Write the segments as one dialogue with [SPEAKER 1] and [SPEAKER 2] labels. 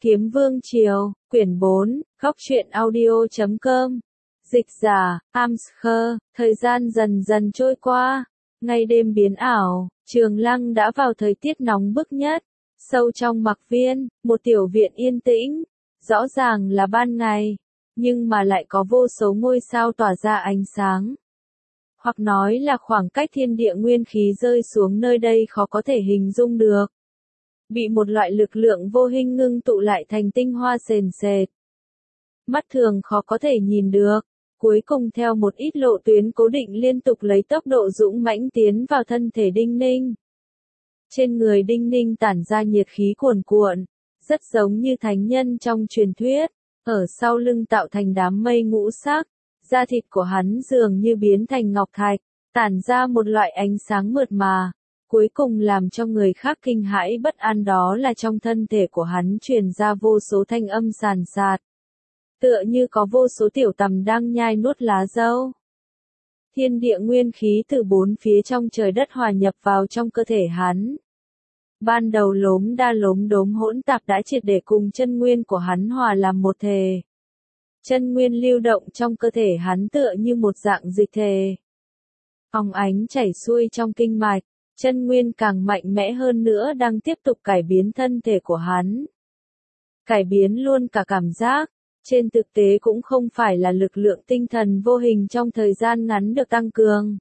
[SPEAKER 1] Kiếm Vương Triều, quyển 4, góc truyện audio.com. Dịch giả, Amskher, thời gian dần dần trôi qua, ngày đêm biến ảo, Trường Lăng đã vào thời tiết nóng bức nhất. Sâu trong mặc viên, một tiểu viện yên tĩnh, rõ ràng là ban ngày, nhưng mà lại có vô số ngôi sao tỏa ra ánh sáng. Hoặc nói là khoảng cách thiên địa nguyên khí rơi xuống nơi đây khó có thể hình dung được. Bị một loại lực lượng vô hình ngưng tụ lại thành tinh hoa sền sệt. Mắt thường khó có thể nhìn được, cuối cùng theo một ít lộ tuyến cố định liên tục lấy tốc độ dũng mãnh tiến vào thân thể Đinh Ninh. Trên người Đinh Ninh tản ra nhiệt khí cuồn cuộn, rất giống như thánh nhân trong truyền thuyết, ở sau lưng tạo thành đám mây ngũ sắc, da thịt của hắn dường như biến thành ngọc thạch, tản ra một loại ánh sáng mượt mà. Cuối cùng làm cho người khác kinh hãi bất an đó là trong thân thể của hắn truyền ra vô số thanh âm sàn sạt. Tựa như có vô số tiểu tằm đang nhai nuốt lá dâu. Thiên địa nguyên khí từ bốn phía trong trời đất hòa nhập vào trong cơ thể hắn. Ban đầu lốm đa lốm đốm hỗn tạp đã triệt để cùng chân nguyên của hắn hòa làm một thể. Chân nguyên lưu động trong cơ thể hắn tựa như một dạng dịch thể. Óng ánh chảy xuôi trong kinh mạch. Chân nguyên càng mạnh mẽ hơn nữa đang tiếp tục cải biến thân thể của hắn. Cải biến luôn cả cảm giác, trên thực tế cũng không phải là lực lượng tinh thần vô hình trong thời gian ngắn được tăng cường,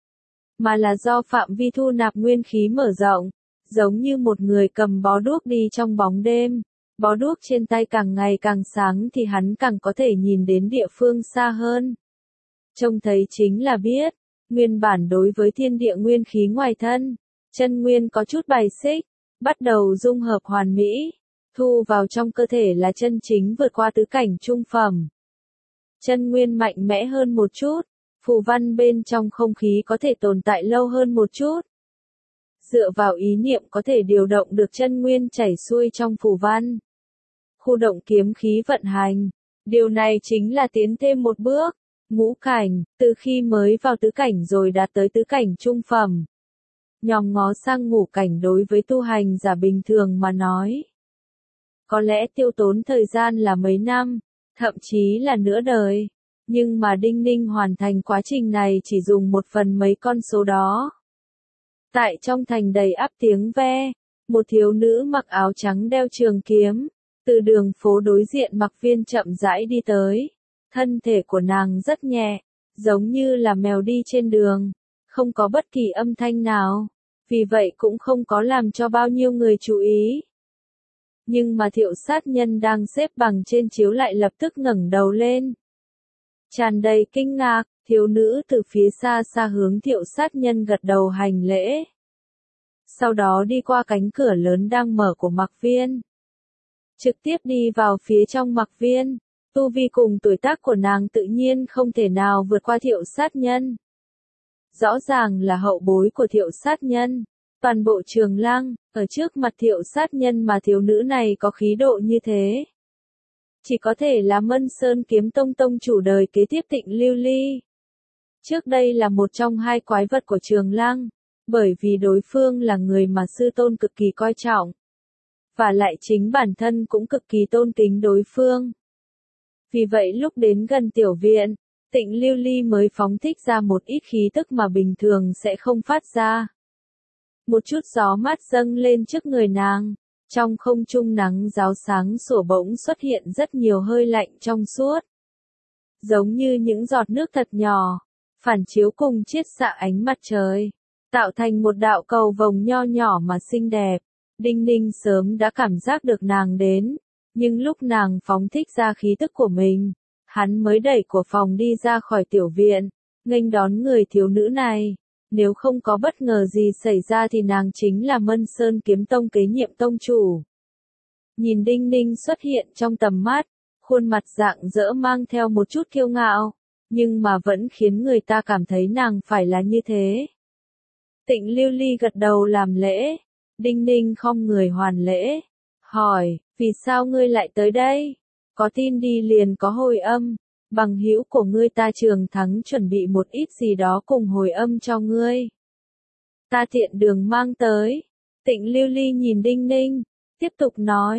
[SPEAKER 1] mà là do phạm vi thu nạp nguyên khí mở rộng, giống như một người cầm bó đuốc đi trong bóng đêm. Bó đuốc trên tay càng ngày càng sáng thì hắn càng có thể nhìn đến địa phương xa hơn. Trông thấy chính là biết. Nguyên bản đối với thiên địa nguyên khí ngoài thân, chân nguyên có chút bài xích, bắt đầu dung hợp hoàn mỹ, thu vào trong cơ thể là chân chính vượt qua tứ cảnh trung phẩm. Chân nguyên mạnh mẽ hơn một chút, phù văn bên trong không khí có thể tồn tại lâu hơn một chút. Dựa vào ý niệm có thể điều động được chân nguyên chảy xuôi trong phù văn. Khu động kiếm khí vận hành, điều này chính là tiến thêm một bước. Ngũ cảnh, từ khi mới vào tứ cảnh rồi đạt tới tứ cảnh trung phẩm. Nhòm ngó sang ngũ cảnh đối với tu hành giả bình thường mà nói. Có lẽ tiêu tốn thời gian là mấy năm, thậm chí là nửa đời. Nhưng mà Đinh Ninh hoàn thành quá trình này chỉ dùng một phần mấy con số đó. Tại trong thành đầy ắp tiếng ve, một thiếu nữ mặc áo trắng đeo trường kiếm, từ đường phố đối diện mặc viên chậm rãi đi tới. Thân thể của nàng rất nhẹ, giống như là mèo đi trên đường, không có bất kỳ âm thanh nào, vì vậy cũng không có làm cho bao nhiêu người chú ý. Nhưng mà Thiệu Sát Nhân đang xếp bằng trên chiếu lại lập tức ngẩng đầu lên. Tràn đầy kinh ngạc, thiếu nữ từ phía xa xa hướng Thiệu Sát Nhân gật đầu hành lễ. Sau đó đi qua cánh cửa lớn đang mở của mặc viên. Trực tiếp đi vào phía trong mặc viên. Tu vi cùng tuổi tác của nàng tự nhiên không thể nào vượt qua Thiệu Sát Nhân. Rõ ràng là hậu bối của Thiệu Sát Nhân. Toàn bộ Trường Lăng, ở trước mặt Thiệu Sát Nhân mà thiếu nữ này có khí độ như thế. Chỉ có thể là Mân Sơn Kiếm Tông tông chủ đời kế tiếp Tịnh Lưu Ly. Trước đây là một trong hai quái vật của Trường Lăng, bởi vì đối phương là người mà sư tôn cực kỳ coi trọng. Và lại chính bản thân cũng cực kỳ tôn kính đối phương. Vì vậy lúc đến gần tiểu viện, Tịnh Lưu Ly mới phóng thích ra một ít khí tức mà bình thường sẽ không phát ra. Một chút gió mát dâng lên trước người nàng, trong không trung nắng ráo sáng sủa bỗng xuất hiện rất nhiều hơi lạnh trong suốt. Giống như những giọt nước thật nhỏ, phản chiếu cùng chiết xạ ánh mặt trời, tạo thành một đạo cầu vồng nho nhỏ mà xinh đẹp. Đinh Ninh sớm đã cảm giác được nàng đến. Nhưng lúc nàng phóng thích ra khí tức của mình, hắn mới đẩy cửa phòng đi ra khỏi tiểu viện, nghênh đón người thiếu nữ này. Nếu không có bất ngờ gì xảy ra thì nàng chính là Mân Sơn Kiếm Tông kế nhiệm tông chủ. Nhìn Đinh Ninh xuất hiện trong tầm mắt, khuôn mặt rạng rỡ mang theo một chút kiêu ngạo, nhưng mà vẫn khiến người ta cảm thấy nàng phải là như thế. Tịnh Lưu Ly gật đầu làm lễ, Đinh Ninh khom người hoàn lễ, hỏi. Vì sao ngươi lại tới đây? Có tin đi liền có hồi âm, bằng hữu của ngươi ta Trường Thắng chuẩn bị một ít gì đó cùng hồi âm cho ngươi. Ta tiện đường mang tới. Tịnh Lưu Ly nhìn Đinh Ninh, tiếp tục nói,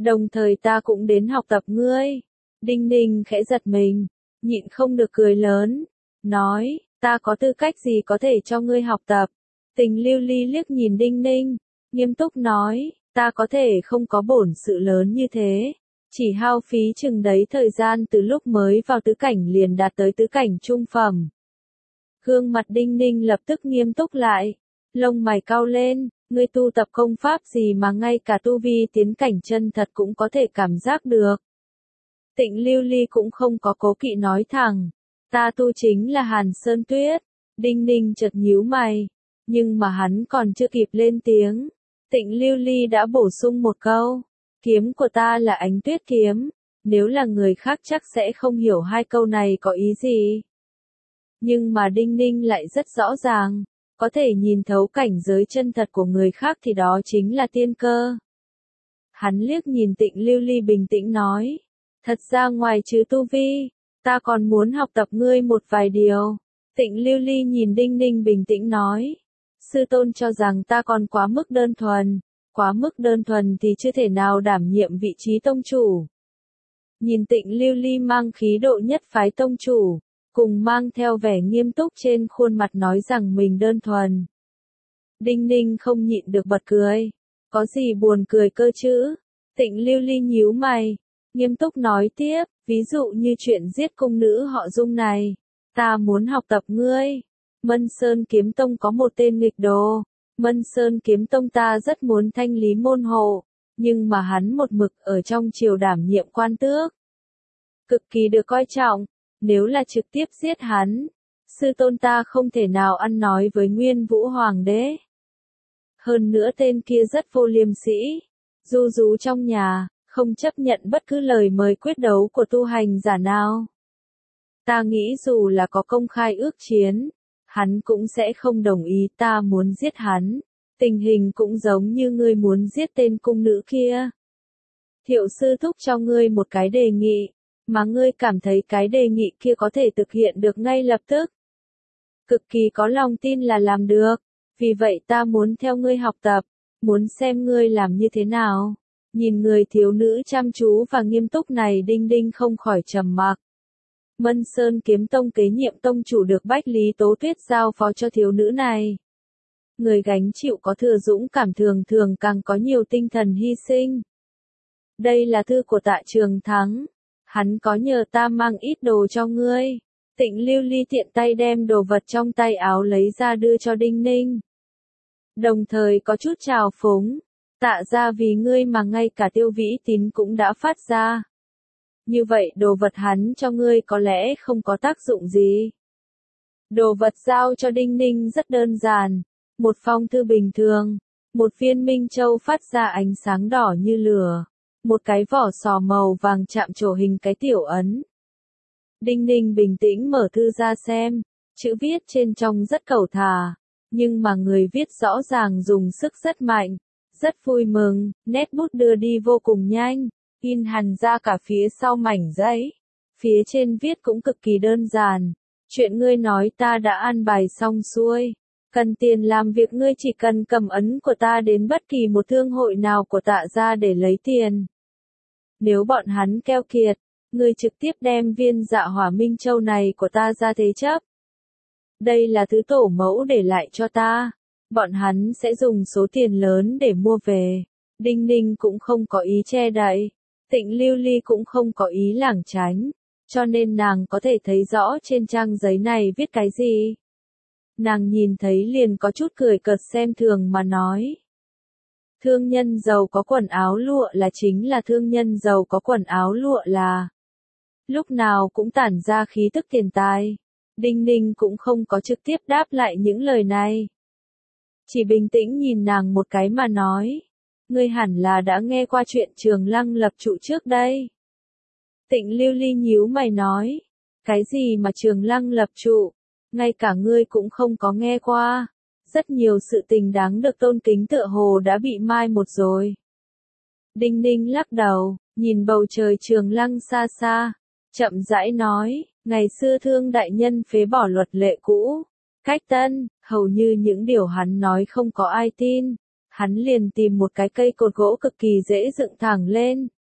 [SPEAKER 1] Đồng thời ta cũng đến học tập ngươi. Đinh Ninh khẽ giật mình, nhịn không được cười lớn, nói, ta có tư cách gì có thể cho ngươi học tập? Tình Lưu Ly liếc nhìn Đinh Ninh, nghiêm túc nói, ta có thể không có bổn sự lớn như thế, chỉ hao phí chừng đấy thời gian từ lúc mới vào tứ cảnh liền đạt tới tứ cảnh trung phẩm. Gương mặt Đinh Ninh lập tức nghiêm túc lại, lông mày cau lên, ngươi tu tập công pháp gì mà ngay cả tu vi tiến cảnh chân thật cũng có thể cảm giác được. Tịnh Lưu Ly cũng không có cố kỵ nói thẳng, ta tu chính là Hàn Sơn Tuyết. Đinh Ninh chợt nhíu mày, nhưng mà hắn còn chưa kịp lên tiếng, Tịnh Lưu Ly đã bổ sung một câu, kiếm của ta là Ánh Tuyết kiếm, nếu là người khác chắc sẽ không hiểu hai câu này có ý gì. Nhưng mà Đinh Ninh lại rất rõ ràng, có thể nhìn thấu cảnh giới chân thật của người khác thì đó chính là tiên cơ. Hắn liếc nhìn Tịnh Lưu Ly bình tĩnh nói, thật ra ngoài trừ tu vi, ta còn muốn học tập ngươi một vài điều. Tịnh Lưu Ly nhìn Đinh Ninh bình tĩnh nói, sư tôn cho rằng ta còn quá mức đơn thuần thì chưa thể nào đảm nhiệm vị trí tông chủ. Nhìn Tịnh Lưu Ly mang khí độ nhất phái tông chủ, cùng mang theo vẻ nghiêm túc trên khuôn mặt nói rằng mình đơn thuần. Đinh Ninh không nhịn được bật cười, có gì buồn cười cơ chứ? Tịnh Lưu Ly nhíu mày, nghiêm túc nói tiếp, ví dụ như chuyện giết cung nữ họ Dung này, ta muốn học tập ngươi. Mân Sơn Kiếm Tông có một tên nghịch đồ, Mân Sơn Kiếm Tông ta rất muốn thanh lý môn hộ, nhưng mà hắn một mực ở trong triều đảm nhiệm quan tước. Cực kỳ được coi trọng, nếu là trực tiếp giết hắn, sư tôn ta không thể nào ăn nói với Nguyên Vũ Hoàng đế. Hơn nữa tên kia rất vô liêm sĩ, ru rú trong nhà, không chấp nhận bất cứ lời mời quyết đấu của tu hành giả nào. Ta nghĩ dù là có công khai ước chiến, hắn cũng sẽ không đồng ý ta muốn giết hắn. Tình hình cũng giống như ngươi muốn giết tên cung nữ kia. Thiệu sư thúc cho ngươi một cái đề nghị, mà ngươi cảm thấy cái đề nghị kia có thể thực hiện được ngay lập tức. Cực kỳ có lòng tin là làm được, vì vậy ta muốn theo ngươi học tập, muốn xem ngươi làm như thế nào. Nhìn người thiếu nữ chăm chú và nghiêm túc này, Đinh Ninh không khỏi trầm mặc. Mân Sơn Kiếm Tông kế nhiệm tông chủ được Bách Lý Tố Tuyết giao phó cho thiếu nữ này. Người gánh chịu có thừa dũng cảm thường thường càng có nhiều tinh thần hy sinh. Đây là thư của Tạ Trường Thắng. Hắn có nhờ ta mang ít đồ cho ngươi. Tịnh Lưu Ly tiện tay đem đồ vật trong tay áo lấy ra đưa cho Đinh Ninh. Đồng thời có chút trào phúng. Tạ ra vì ngươi mà ngay cả Tiêu Vĩ Tín cũng đã phát ra. Như vậy đồ vật hắn cho ngươi có lẽ không có tác dụng gì. Đồ vật giao cho Đinh Ninh rất đơn giản. Một phong thư bình thường. Một viên minh châu phát ra ánh sáng đỏ như lửa. Một cái vỏ sò màu vàng chạm trổ hình cái tiểu ấn. Đinh Ninh bình tĩnh mở thư ra xem. Chữ viết trên trong rất cẩu thả. Nhưng mà người viết rõ ràng dùng sức rất mạnh. Rất vui mừng, nét bút đưa đi vô cùng nhanh, in hằn ra cả phía sau mảnh giấy. Phía trên viết cũng cực kỳ đơn giản. Chuyện ngươi nói ta đã an bài xong xuôi. Cần tiền làm việc ngươi chỉ cần cầm ấn của ta đến bất kỳ một thương hội nào của Tạ gia để lấy tiền. Nếu bọn hắn keo kiệt, ngươi trực tiếp đem viên Dạ Hỏa Minh Châu này của ta ra thế chấp. Đây là thứ tổ mẫu để lại cho ta. Bọn hắn sẽ dùng số tiền lớn để mua về. Đinh Ninh cũng không có ý che đậy. Tịnh Lưu Ly cũng không có ý lảng tránh. Cho nên nàng có thể thấy rõ trên trang giấy này viết cái gì. Nàng nhìn thấy liền có chút cười cợt xem thường mà nói. Thương nhân giàu có quần áo lụa là chính là thương nhân giàu có quần áo lụa là. Lúc nào cũng tản ra khí tức tiền tài. Đinh Ninh cũng không có trực tiếp đáp lại những lời này. Chỉ bình tĩnh nhìn nàng một cái mà nói. Ngươi hẳn là đã nghe qua chuyện Trường Lăng lập trụ trước đây. Tịnh Lưu Ly nhíu mày nói. Cái gì mà Trường Lăng lập trụ? Ngay cả ngươi cũng không có nghe qua. Rất nhiều sự tình đáng được tôn kính tựa hồ đã bị mai một rồi. Đinh Ninh lắc đầu, nhìn bầu trời Trường Lăng xa xa. Chậm rãi nói, ngày xưa Thương đại nhân phế bỏ luật lệ cũ. Cách tân, hầu như những điều hắn nói không có ai tin. Hắn liền tìm một cái cây cột gỗ cực kỳ dễ dựng thẳng lên,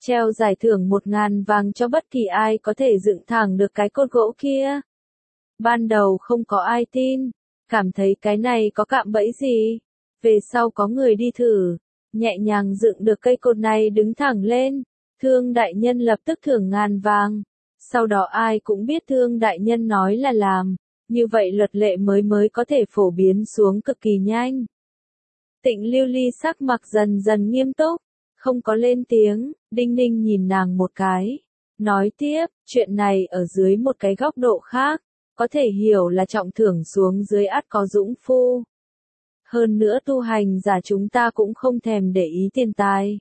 [SPEAKER 1] treo giải thưởng 1.000 vàng cho bất kỳ ai có thể dựng thẳng được cái cột gỗ kia. Ban đầu không có ai tin, cảm thấy cái này có cạm bẫy gì. Về sau có người đi thử, nhẹ nhàng dựng được cây cột này đứng thẳng lên. Thương đại nhân lập tức thưởng 1.000 vàng. Sau đó ai cũng biết thương đại nhân nói là làm. Như vậy luật lệ mới có thể phổ biến xuống cực kỳ nhanh. Tịnh Lưu Ly sắc mặt dần dần nghiêm túc, không có lên tiếng. Đinh Ninh nhìn nàng một cái, nói tiếp, chuyện này ở dưới một cái góc độ khác, có thể hiểu là trọng thưởng xuống dưới ắt có dũng phu. Hơn nữa tu hành giả chúng ta cũng không thèm để ý tiền tài.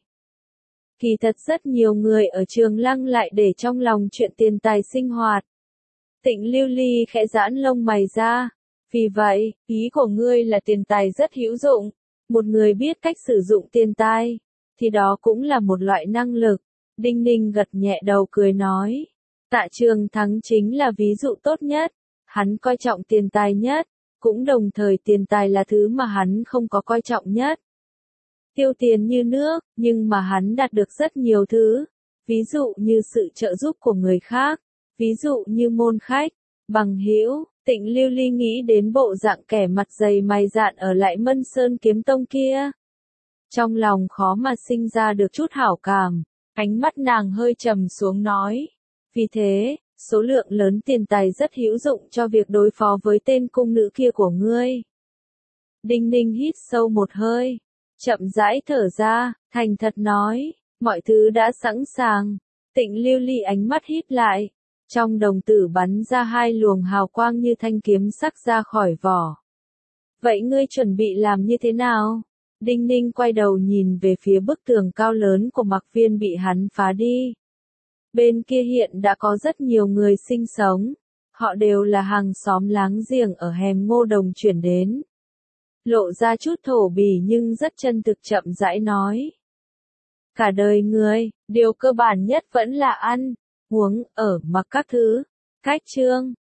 [SPEAKER 1] Kỳ thật rất nhiều người ở Trường Lăng lại để trong lòng chuyện tiền tài sinh hoạt. Tịnh Lưu Ly khẽ giãn lông mày ra. Vì vậy, ý của ngươi là tiền tài rất hữu dụng. Một người biết cách sử dụng tiền tài, thì đó cũng là một loại năng lực. Đinh Ninh gật nhẹ đầu cười nói. Tạ Trường Thắng chính là ví dụ tốt nhất. Hắn coi trọng tiền tài nhất, cũng đồng thời tiền tài là thứ mà hắn không có coi trọng nhất. Tiêu tiền như nước, nhưng mà hắn đạt được rất nhiều thứ. Ví dụ như sự trợ giúp của người khác, ví dụ như môn khách, bằng hữu. Tịnh Lưu Ly nghĩ đến bộ dạng kẻ mặt dày mày dạn ở lại Mân Sơn Kiếm Tông kia. Trong lòng khó mà sinh ra được chút hảo cảm, ánh mắt nàng hơi trầm xuống nói. Vì thế, số lượng lớn tiền tài rất hữu dụng cho việc đối phó với tên cung nữ kia của ngươi. Đinh Ninh hít sâu một hơi, chậm rãi thở ra, thành thật nói, mọi thứ đã sẵn sàng. Tịnh Lưu Ly ánh mắt híp lại, trong đồng tử bắn ra 2 luồng hào quang như thanh kiếm sắc ra khỏi vỏ. Vậy ngươi chuẩn bị làm như thế nào? Đinh Ninh quay đầu nhìn về phía bức tường cao lớn của Mạc Viên bị hắn phá đi. Bên kia hiện đã có rất nhiều người sinh sống, họ đều là hàng xóm láng giềng ở hẻm Ngô Đồng chuyển đến. Lộ ra chút thổ bỉ nhưng rất chân thực chậm rãi nói. Cả đời người, điều cơ bản nhất vẫn là ăn, uống, ở, mặc các thứ. Cách chương